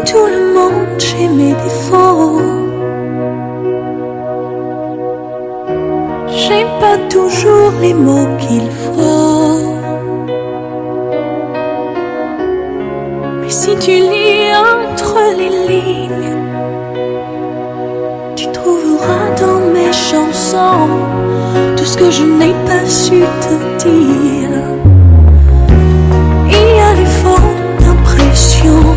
tout le monde, j'ai mes défauts. J'ai pas toujours les mots qu'il faut. Mais si tu lis entre les lignes, tu trouveras dans mes chansons tout ce que je n'ai pas su te dire. Il y a les fausses impressions,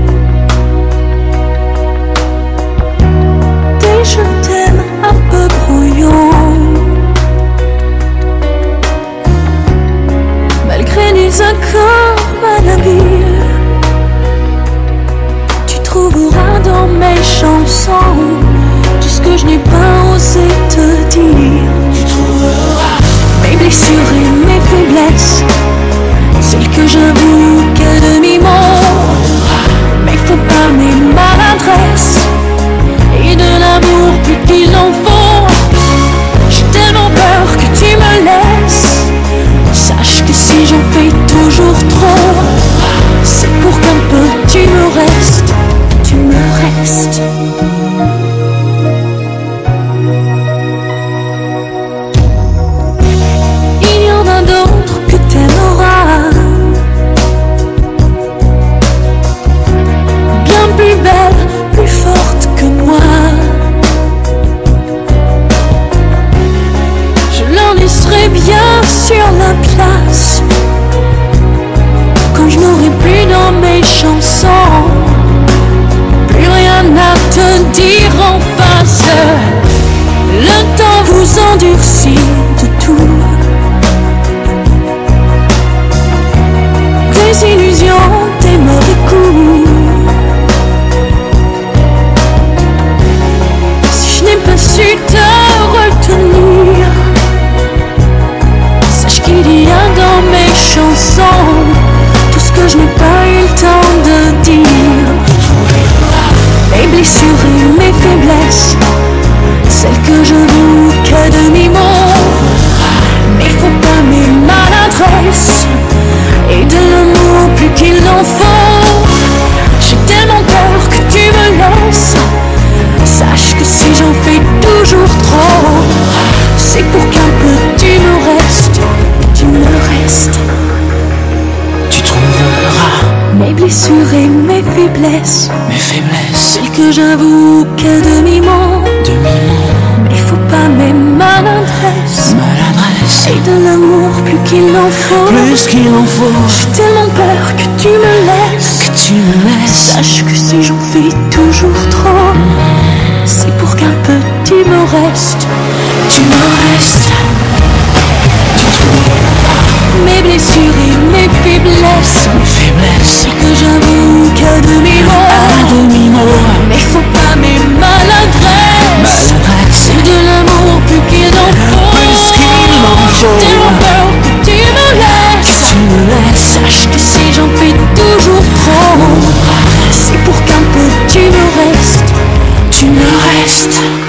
des je t'aime un peu brouillons, malgré les accords malhabiles. Tu trouveras dans mes chansons tout ce que je n'ai pas osé te dire. Tu trouveras mes blessures et mes faiblesses, celles que j'avoue qu'à demi-mot. Mais faut pas mes maladresses et de l'amour plus qu'il en faut. J'ai tellement peur que tu me laisses. Sache que si j'en fais toujours trop, c'est pour qu'un peu tu me restes. Tu me restes. Il y en a d'autres que t'aimeras, bien plus belle, plus forte que moi. Je leur laisserai bien sur la place quand je n'aurai plus dans mes chansons plus rien à te dire en face. Le temps vous endurcit de tout, des illusions, des mauvais coups. Si je n'ai pas su te retenir, sache qu'il y a dans mes chansons tout ce que je n'ai pas eu le temps de dire. Mes blessures et mes faiblesses, celles que je voue qu'à demi-mot. Mais faut pas mes maladresses et de l'amour plus qu'il en faut. J'ai tellement peur que tu me laisses. Sache que si j'en fais toujours trop, c'est pour qu'un peu tu me restes. Tu me restes. Tu trouveras mes blessures et mes faiblesses, celles que j'avoue qu'à demi-mot. Mais faut pas mes maladresses et de l'amour plus qu'il en faut. J'ai tellement peur que tu me laisses. Sache que si j'en fais toujours trop, c'est pour qu'un peu tu me restes. Tu me restes. Tu trouveras mes blessures et mes faiblesses, que j'avoue qu'à demi-mot. Mais faut pas mes maladresses et de l'amour plus qu'il en faut. J'ai tellement peur que tu me laisses. Sache que si j'en fais toujours trop, c'est pour qu'un peu tu me restes. Tu me restes.